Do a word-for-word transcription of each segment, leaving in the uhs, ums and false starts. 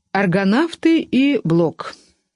Аргонавты и Блок.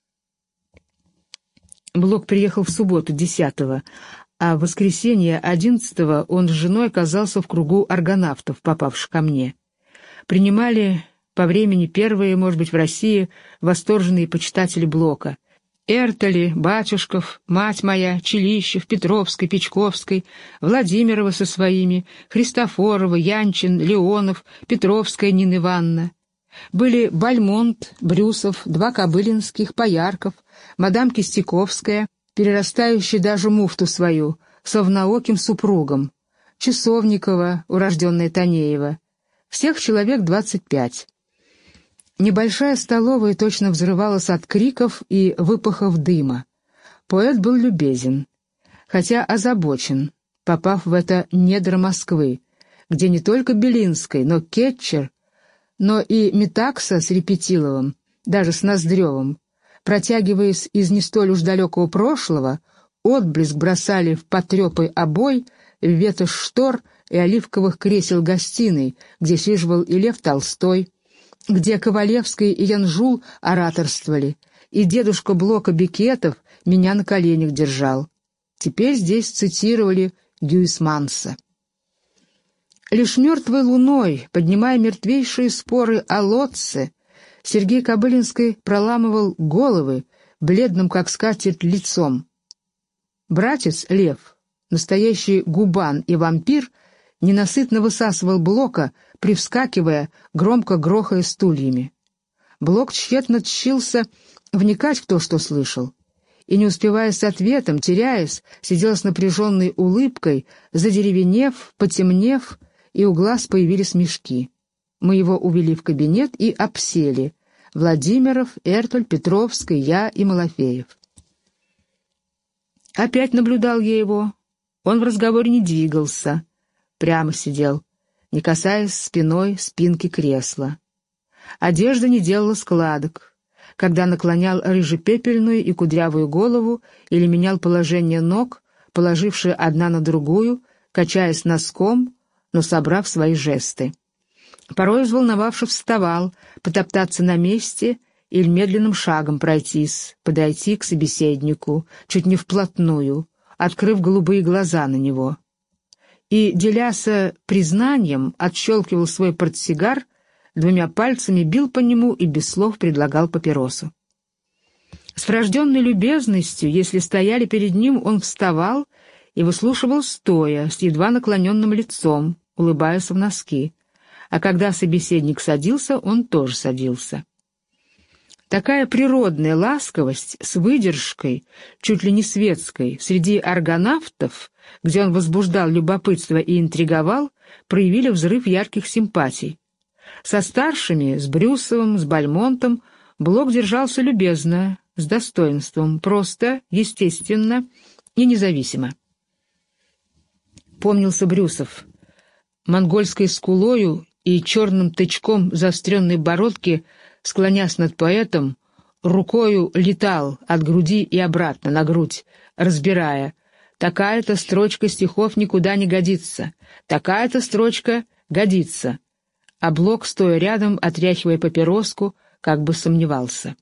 Блок приехал в субботу, десятого, а в воскресенье, одиннадцатого, он с женой оказался в кругу аргонавтов, попавших ко мне. Принимали по времени первые, может быть, в России восторженные почитатели Блока. Эртели, Батюшков, мать моя, Челищев, Петровской, Печковской, Владимирова со своими, Христофорова, Янчин, Леонов, Петровская Нина Ивановна. Были Бальмонт, Брюсов, два Кобылинских, Поярков, мадам Кистяковская, перерастающая даже муфту свою, совнооким супругом, Часовникова, урожденная Танеева. Всех человек двадцать пять. Небольшая столовая точно взрывалась от криков и выпахов дыма. Поэт был любезен, хотя озабочен, попав в это недра Москвы, где не только Белинский, но Кетчер, но и Метакса с Репетиловым, даже с Ноздревым, протягиваясь из не столь уж далекого прошлого, отблеск бросали в потрепый обой, в ветошь штор и оливковых кресел гостиной, где сиживал и Лев Толстой, где Ковалевский и Янжул ораторствовали, и дедушка Блока Бекетов меня на коленях держал. Теперь здесь цитировали Гюйсманса. Лишь мертвой луной, поднимая мертвейшие споры о Лотце, Сергей Кобылинский проламывал головы бледным, как скатерть, лицом. Братец Лев, настоящий губан и вампир, ненасытно высасывал Блока, привскакивая, громко грохая стульями. Блок тщетно тщился вникать в то, что слышал, и, не успевая с ответом, теряясь, сидел с напряженной улыбкой, задеревенев, потемнев, и у глаз появились мешки. Мы его увели в кабинет и обсели. Владимиров, Эртель, Петровский, я и Малафеев. Опять наблюдал я его. Он в разговоре не двигался, прямо сидел, не касаясь спиной спинки кресла. Одежда не делала складок. Когда наклонял рыжепепельную и кудрявую голову или менял положение ног, положившие одна на другую, качаясь носком, но собрав свои жесты. Порой, взволновавшись, вставал, потоптаться на месте или медленным шагом пройтись, подойти к собеседнику, чуть не вплотную, открыв голубые глаза на него. И, деляся признанием, отщелкивал свой портсигар, двумя пальцами бил по нему и без слов предлагал папиросу. С врожденной любезностью, если стояли перед ним, он вставал и выслушивал стоя, с едва наклоненным лицом, улыбаясь в носки, а когда собеседник садился, он тоже садился. Такая природная ласковость с выдержкой, чуть ли не светской, среди аргонавтов, где он возбуждал любопытство и интриговал, проявили взрыв ярких симпатий. Со старшими, с Брюсовым, с Бальмонтом, Блок держался любезно, с достоинством, просто, естественно и независимо. Помнился Брюсов. Монгольской скулою и черным тычком заостренной бородки, склонясь над поэтом, рукою летал от груди и обратно на грудь, разбирая: такая-то строчка стихов никуда не годится, такая-то строчка годится. А Блок, стоя рядом, отряхивая папироску, как бы сомневался.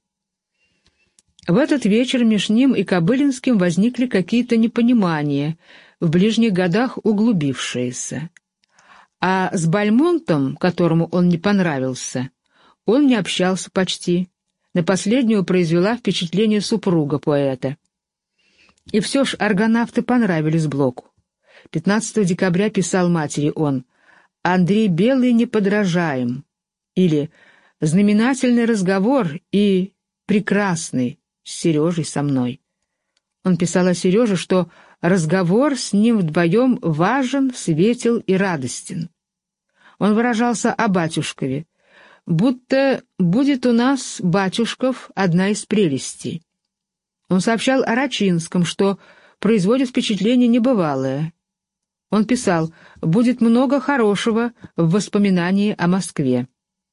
В этот вечер меж ним и Кобылинским возникли какие-то непонимания, в ближних годах углубившиеся. А с Бальмонтом, которому он не понравился, он не общался почти. На последнего произвела впечатление супруга поэта. И все ж аргонавты понравились Блоку. пятнадцатого декабря писал матери он: «Андрей Белый неподражаем» или «Знаменательный разговор и прекрасный с Сережей со мной». Он писал о Сереже, что разговор с ним вдвоем важен, светел и радостен. Он выражался о батюшкове, будто будет у нас, батюшков, одна из прелестей. Он сообщал о Рачинском, что производит впечатление небывалое. Он писал: «Будет много хорошего в воспоминании о Москве».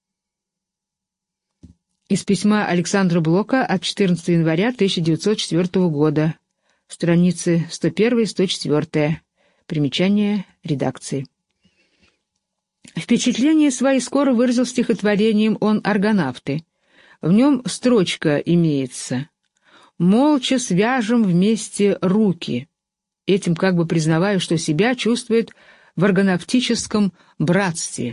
Из письма Александра Блока от четырнадцатого января тысяча девятьсот четвёртого года. Страницы сто первая и сто четвёртая. Примечание редакции. Впечатление свои скоро выразил стихотворением он «Аргонавты». В нем строчка имеется: «Молча свяжем вместе руки». Этим как бы признавая, что себя чувствует в аргонавтическом братстве.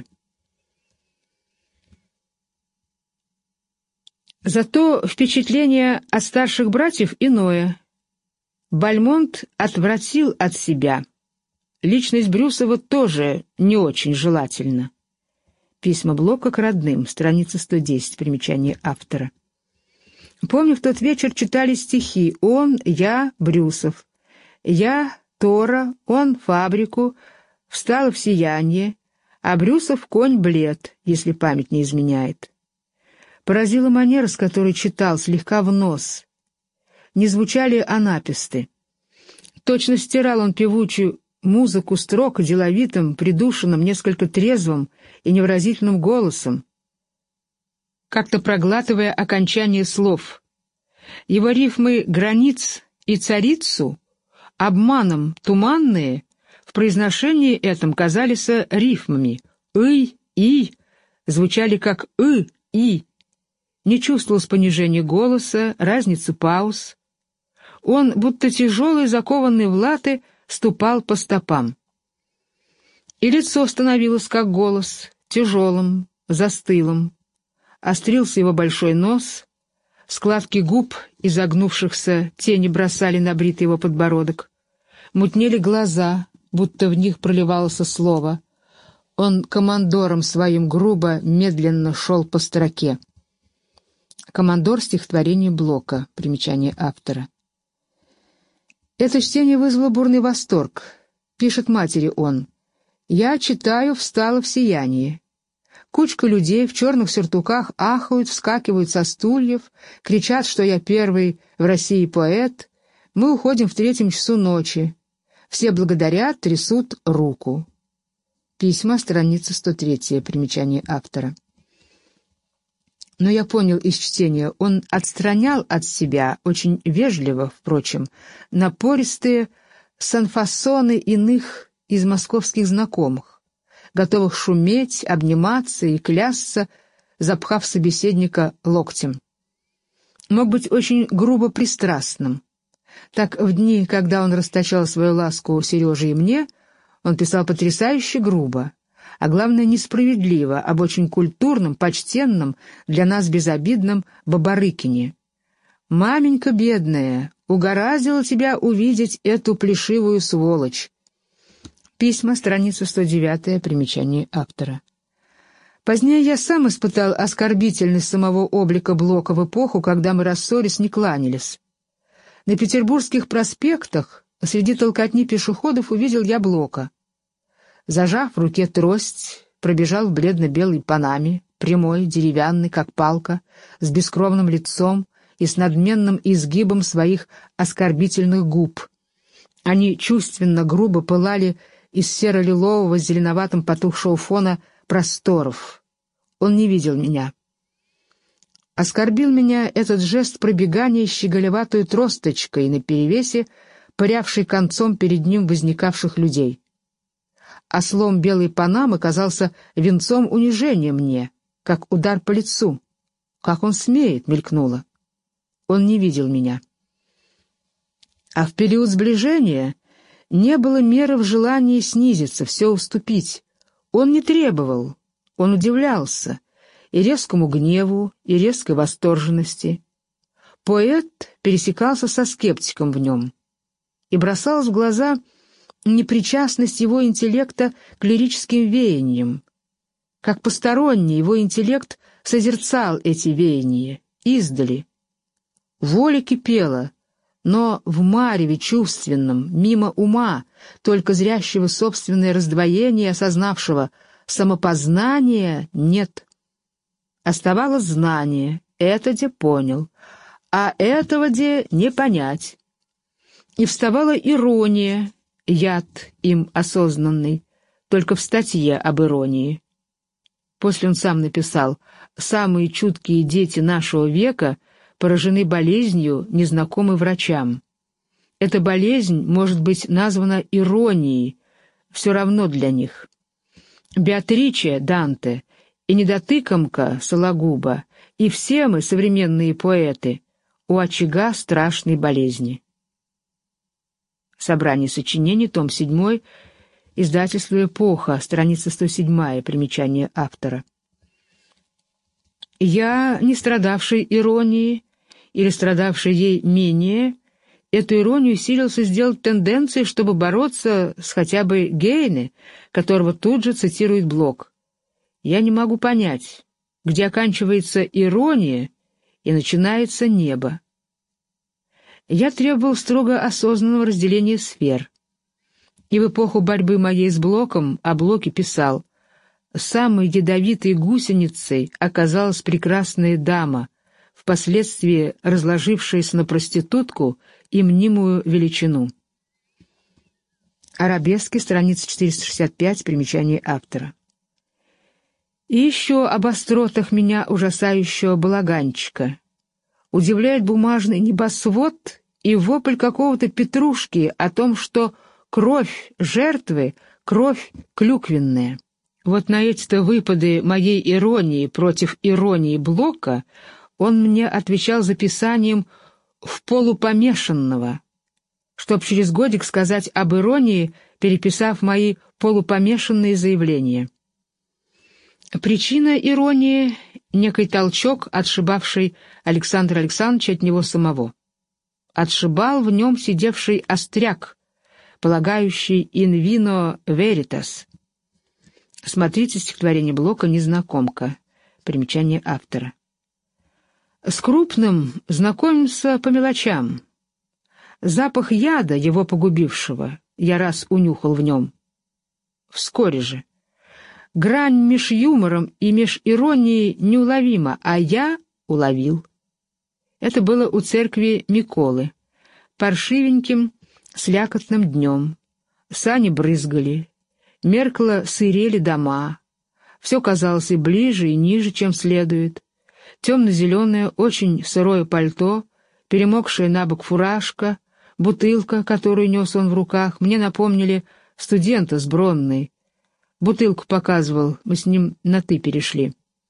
Зато впечатление от старших братьев иное. Бальмонт отвратил от себя. Личность Брюсова тоже не очень желательна. Письма Блока к родным, страница сто десять, примечание автора. Помню, в тот вечер читали стихи «Он», «Я», «Брюсов». «Я» — Тора, «Он» — фабрику, встала в сияние, а Брюсов — конь блед, если память не изменяет. Поразила манера, с которой читал, слегка в нос. Не звучали анаписты. Точно стирал он певучую музыку строк деловитым, придушенным, несколько трезвым и невыразительным голосом, как-то проглатывая окончание слов. Его рифмы «границ» и «царицу» обманом туманные в произношении этом казались рифмами. «ый», «и» звучали как «ы», «и». Не чувствовалось понижения голоса, разницы пауз. Он, будто тяжелый, закованный в латы, ступал по стопам. И лицо становилось, как голос, тяжелым, застылым. Острился его большой нос, складки губ, изогнувшихся, тени бросали на бритый его подбородок. Мутнели глаза, будто в них проливалось слово. Он командором своим грубо, медленно шел по строке. «Командор» — стихотворение Блока, примечание автора. Это чтение вызвало бурный восторг. Пишет матери он: «Я читаю, встала в сиянии. Кучка людей в черных сюртуках ахают, вскакивают со стульев, кричат, что я первый в России поэт. Мы уходим в третьем часу ночи. Все благодарят, трясут руку». Письма, страница сто три, примечание автора. Но я понял из чтения, он отстранял от себя, очень вежливо, впрочем, напористые санфасоны иных из московских знакомых, готовых шуметь, обниматься и клясться, запхав собеседника локтем. Мог быть очень грубо пристрастным. Так в дни, когда он расточал свою ласку Сереже и мне, он писал потрясающе грубо, а главное несправедливо, об очень культурном, почтенном, для нас безобидном Бабарыкине. «Маменька бедная, угораздило тебя увидеть эту плешивую сволочь». Письма, страница сто девять, примечание автора. Позднее я сам испытал оскорбительность самого облика Блока в эпоху, когда мы, рассорясь, не кланялись. На петербургских проспектах среди толкотни пешеходов увидел я Блока. Зажав в руке трость, пробежал в бледно-белой панаме, прямой, деревянный, как палка, с бескровным лицом и с надменным изгибом своих оскорбительных губ. Они чувственно, грубо пылали из серо-лилового с зеленоватым потухшего фона просторов. Он не видел меня. Оскорбил меня этот жест пробегания щеголеватой тросточкой на перевесе, пырявшей концом перед ним возникавших людей. Ослом белой панамы казался венцом унижения мне, как удар по лицу. «Как он смеет!» — мелькнуло. Он не видел меня. А в период сближения не было меры в желании снизиться, все уступить. Он не требовал, он удивлялся и резкому гневу, и резкой восторженности. Поэт пересекался со скептиком в нем, и бросалась в глаза непричастность его интеллекта к лирическим веяниям. Как посторонний, его интеллект созерцал эти веяния, издали. Воля кипела, но в мареве чувственном, мимо ума, только зрящего собственное раздвоение, осознавшего самопознания нет. Оставалось знание, это де понял, а этого де не понять. И вставала ирония, яд им осознанный, только в статье об иронии. После он сам написал: «Самые чуткие дети нашего века поражены болезнью, незнакомой врачам. Эта болезнь может быть названа иронией, все равно для них. Беатриче Данте и недотыкомка Сологуба И все мы, современные поэты, у очага страшной болезни. Собрание сочинений, том седьмой, издательство «Эпоха», страница сто седьмая, примечание автора. Я, не страдавший иронией или страдавший ей менее, эту иронию силился сделать тенденцией, чтобы бороться с хотя бы Гейне, которого тут же цитирует Блок. Я не могу понять, где оканчивается ирония и начинается небо. Я требовал строго осознанного разделения сфер. И в эпоху борьбы моей с Блоком о Блоке писал: «Самой ядовитой гусеницей оказалась прекрасная дама, впоследствии разложившаяся на проститутку и мнимую величину». Арабески, страница четыреста шестьдесят пять, примечание автора. И еще об остротах меня ужасающего балаганчика. Удивляет бумажный небосвод и вопль какого-то Петрушки о том, что кровь жертвы — кровь клюквенная. Вот на эти-то выпады моей иронии против иронии Блока он мне отвечал записанием «в полупомешанного», чтоб через годик сказать об иронии, переписав мои полупомешанные заявления. Причина иронии — некий толчок, отшибавший Александра Александровича от него самого. Отшибал в нем сидевший остряк, полагающий «in vino veritas». Смотрите стихотворение Блока «Незнакомка». Примечание автора. С крупным знакомимся по мелочам. Запах яда, его погубившего, я раз унюхал в нем. Вскоре же. Грань меж юмором и меж иронией неуловима, а я уловил. Это было у церкви Миколы. Паршивеньким, слякотным днем. Сани брызгали, меркло сырели дома. Все казалось и ближе, и ниже, чем следует. Темно-зеленое, очень сырое пальто, перемокшая на бок фуражка, бутылка, которую нес он в руках, мне напомнили студента с Бронной. Бутылку показывал, мы с ним на «ты» перешли.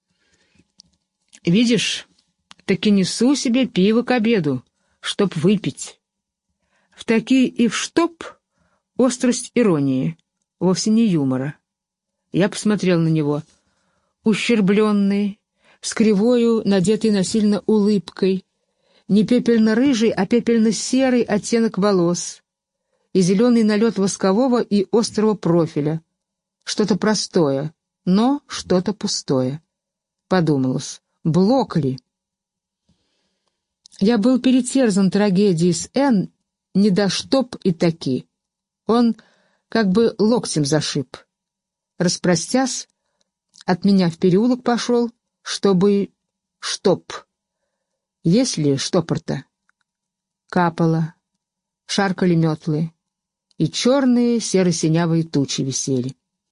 «Видишь, таки несу себе пиво к обеду, чтоб выпить». В таки и в «чтоб» острость иронии, вовсе не юмора. Я посмотрел на него, ущербленный, с кривою, надетой насильно улыбкой, не пепельно-рыжий, а пепельно-серый оттенок волос и зеленый налет воскового и острого профиля. Что-то простое, но что-то пустое. Подумалось, Блок ли? Я был перетерзан трагедией с Н, не до «чтоб» и таки. Он как бы локтем зашиб. Распростясь, от меня в переулок пошел, чтобы «чтоб». Есть ли штопор-то? Капало, шаркали метлы, и черные серо-синявые тучи висели.